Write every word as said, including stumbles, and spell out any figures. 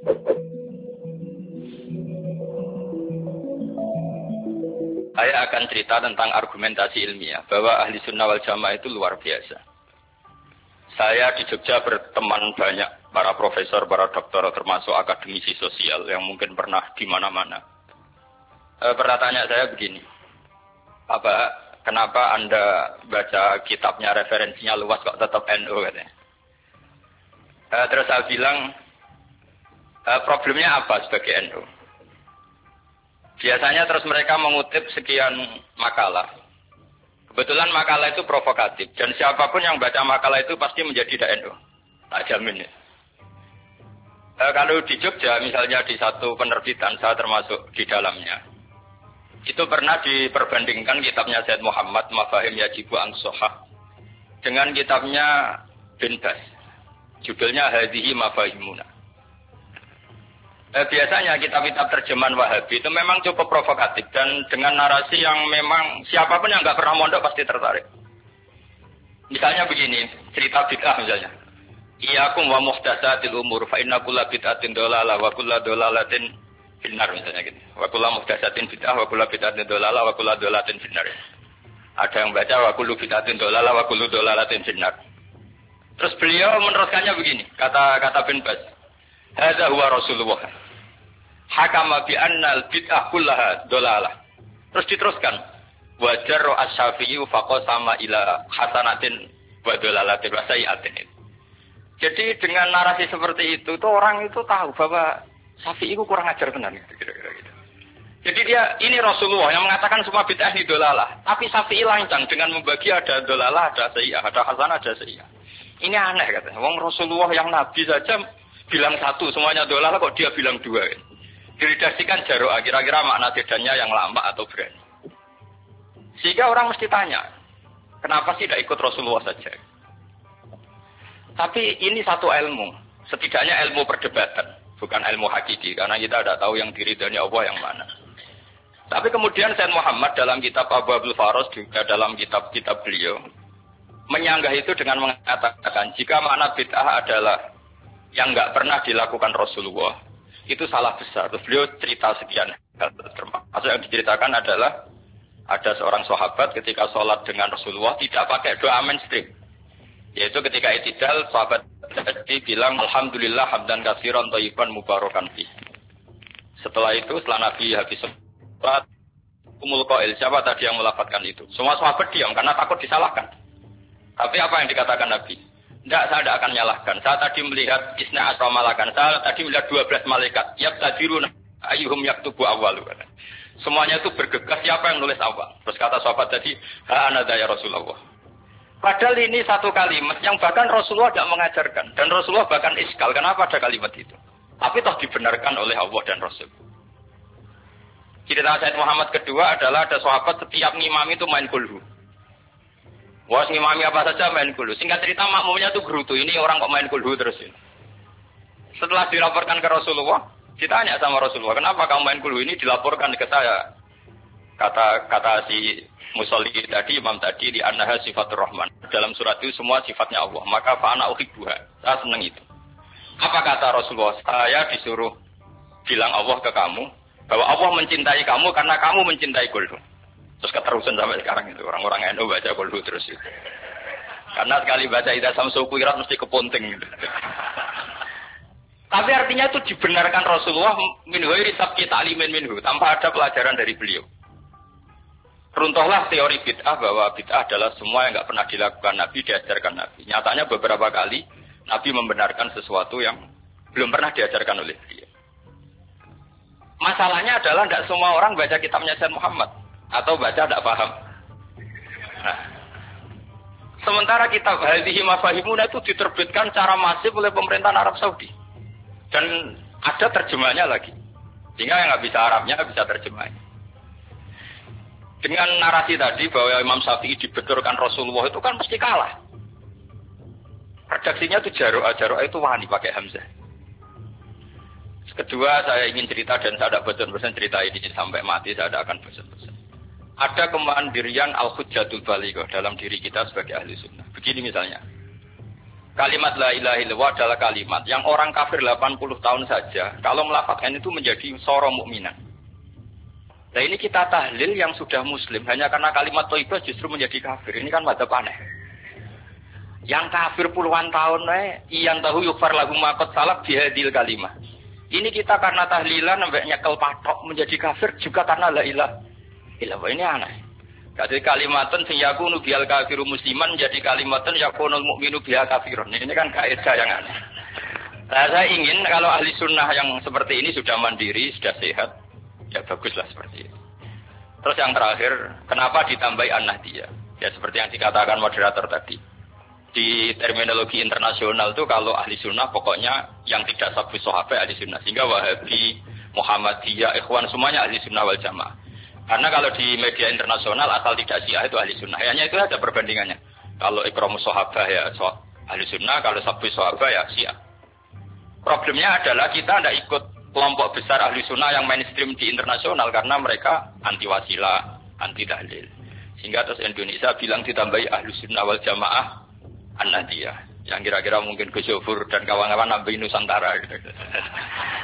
Saya akan cerita tentang argumentasi ilmiah bahwa ahli sunnah wal jamaah itu luar biasa. Saya di Jogja berteman banyak para profesor, para doktor, termasuk akademisi sosial yang mungkin pernah di mana-mana. E, pertanyaan saya begini, apa kenapa Anda baca kitabnya referensinya luas kok tetap N U katanya? E, terus saya bilang, e, problemnya apa sebagai N U? Biasanya terus mereka mengutip sekian makalah. Kebetulan makalah itu provokatif. Dan siapapun yang baca makalah itu pasti menjadi N U. Tak jamin ya. E, kalau di Jogja misalnya di satu penerbitan, saya termasuk di dalamnya. Itu pernah diperbandingkan kitabnya Said Muhammad, Mafahim Yajibu Ang-Sohah. Dengan kitabnya Bin Bas. Judulnya Hadhihi Mafahimuna. Eh, biasanya kitab-kitab terjemahan Wahabi itu memang cukup provokatif dan dengan narasi yang memang siapapun yang nggak pernah mondok pasti tertarik. Misalnya begini, cerita bid'ah misalnya. Iyyakum wa muhdatsatil umur fa inna kulla bid'atin dhalalah wa kulla dhalalatin finnar misalnya gitu. Wa kulla muhdatsatin bid'ah wa kulla bid'atin dhalalah wa kulla dhalalatin finnar. Ada yang baca wa kullu bid'atin dhalalah wa kullu dhalalatin finnar. Terus beliau meneruskannya begini, kata kata Bin Bas. Hadza huwa Rasulullah. Hakama bi annal bid'ah kullaha dolalah. Terus diteruskan. Wajar as-Syafi'i faqasama ila hasanatin wa dolalatin wa sayi'atin. Jadi dengan narasi seperti itu tuh orang itu tahu bahwa Syafi'i itu kurang ajar benar gitu kira-kira gitu. Jadi dia ini Rasulullah yang mengatakan semua bid'ah ini dolalah. Tapi Syafi'i lancang dengan membagi ada dolalah, ada sayi'ah, ada hasanah, ada sayi'ah. Ini aneh katanya. Wong Rasulullah yang nabi saja bilang satu, semuanya dolalah kok dia bilang dua. Diredaksikan jaro'ah, kira-kira makna bedanya yang lama atau berani. Sehingga orang mesti tanya, kenapa sih tidak ikut Rasulullah saja? Tapi ini satu ilmu, setidaknya ilmu perdebatan, bukan ilmu hakiki, karena kita tidak tahu yang diridhani Allah yang mana. Tapi kemudian Said Muhammad dalam kitab Abu Abdul Faros, juga dalam kitab-kitab beliau, menyanggah itu dengan mengatakan, jika makna bid'ah adalah yang nggak pernah dilakukan Rasulullah, itu salah besar. Terus beliau cerita sekian. Termasuk yang diceritakan adalah ada seorang sahabat ketika sholat dengan Rasulullah tidak pakai doa mainstream. Yaitu ketika itidal, sahabat tadi bilang Alhamdulillah hamdan katsiran thayyiban mubarakan fi. Setelah itu, setelah Nabi habis sholat, umul qail, siapa tadi yang melafadzkan itu? Semua sahabat diam karena takut disalahkan. Tapi apa yang dikatakan Nabi? Tidak, saya tidak akan nyalahkan. Saya tadi melihat isna asra malakan. Saya tadi melihat dua belas malaikat. Yabtadirun ayyuhum yaktubu awwalu. Semuanya itu bergegas siapa yang nulis awal. Terus kata sahabat tadi, ha anada ya Rasulullah. Padahal ini satu kalimat yang bahkan Rasulullah tidak mengajarkan. Dan Rasulullah bahkan iskal. Kenapa ada kalimat itu? Tapi toh dibenarkan oleh Allah dan Rasul. Cerita Said Muhammad kedua adalah ada sahabat setiap ngimami itu main kulhu. Wah, ngimami apa saja main kulhu. Singkat cerita makmumnya tuh gerutu. Ini orang kok main kulhu terus ini. Setelah dilaporkan ke Rasulullah, ditanya sama Rasulullah, kenapa kamu main kulhu ini? Dilaporkan ke saya. Kata kata si musolli tadi, imam tadi, di annaha sifatur rahman. Dalam surat itu semua sifatnya Allah. Maka fa'ana uhibbuha. Saya senang itu. Apa kata Rasulullah? Saya disuruh bilang Allah ke kamu, bahwa Allah mencintai kamu karena kamu mencintai kulhu. Terus keterusan sampai sekarang itu orang-orang N U baca kulhu terus itu. Karena sekali baca Idza Samsu Kuwirat mesti kepunting gitu. Tapi artinya itu dibenarkan Rasulullah min ghairi sabqi ta'limin minhu, tanpa ada pelajaran dari beliau. Runtuhlah teori bid'ah bahwa bid'ah adalah semua yang enggak pernah dilakukan Nabi, diajarkan Nabi. Nyatanya beberapa kali Nabi membenarkan sesuatu yang belum pernah diajarkan oleh beliau. Masalahnya adalah tidak semua orang baca kitabnya Said Muhammad. Atau baca tidak paham. Nah, sementara kitab Hadhihi Mafahimuna itu diterbitkan secara masif oleh pemerintahan Arab Saudi. Dan ada terjemahnya lagi. Sehingga yang nggak bisa Arabnya bisa terjemahnya. Dengan narasi tadi bahwa Imam Syafi'i dibenturkan Rasulullah itu kan mesti kalah. Redaksinya itu jaro'ah. Jaro'ah itu wani pakai hamzah. Kedua, saya ingin cerita dan saya tidak bosan-bosan cerita ini sampai mati, saya tidak akan bosan-bosan. Ada kemandirian al-hujjatul balighah dalam diri kita sebagai ahli sunnah. Begini misalnya. Kalimat la ilaha illallah adalah kalimat yang orang kafir delapan puluh tahun saja kalau melafadzkan itu menjadi soro mukminan. Nah ini kita tahlil yang sudah muslim hanya karena kalimat thayyibah justru menjadi kafir. Ini kan madzhab aneh. Yang kafir puluhan tahun eh iyan tahu yufar lagu makot salak bihadil kalimah. Ini kita karena tahlilan sampai nyekel patok menjadi kafir juga karena la ilaha illallah. Ini aneh. Jadi kalimatun sing yakunu bial kafiru musliman jadi kalimatun yakunul mukminu biha kafirun. Ini kan kaidah yang aneh. Nah, saya ingin kalau ahli sunnah yang seperti ini sudah mandiri, sudah sehat, ya baguslah seperti itu. Terus yang terakhir, kenapa ditambahi an-nahdiyah? Ya seperti yang dikatakan moderator tadi. Di terminologi internasional itu kalau ahli sunnah pokoknya yang tidak sabu sahabat ahli sunnah. Sehingga Wahabi, Muhammadiyah, Ikhwan semuanya ahli sunnah wal jamaah. Karena kalau di media internasional asal tidak Syiah itu ahli sunnah. Hanya itu ada perbandingannya. Kalau ikramus sahabah ya so, ahli sunnah, kalau sabu sahabah ya Syiah. Problemnya adalah kita tidak ikut kelompok besar ahli sunnah yang mainstream di internasional karena mereka anti wasilah, anti tahlil. Sehingga terus Indonesia bilang ditambahi ahli sunnah wal jamaah an-nahdiyah. Yang kira-kira mungkin Gus Yofur dan kawan-kawan nambahin Nusantara gitu.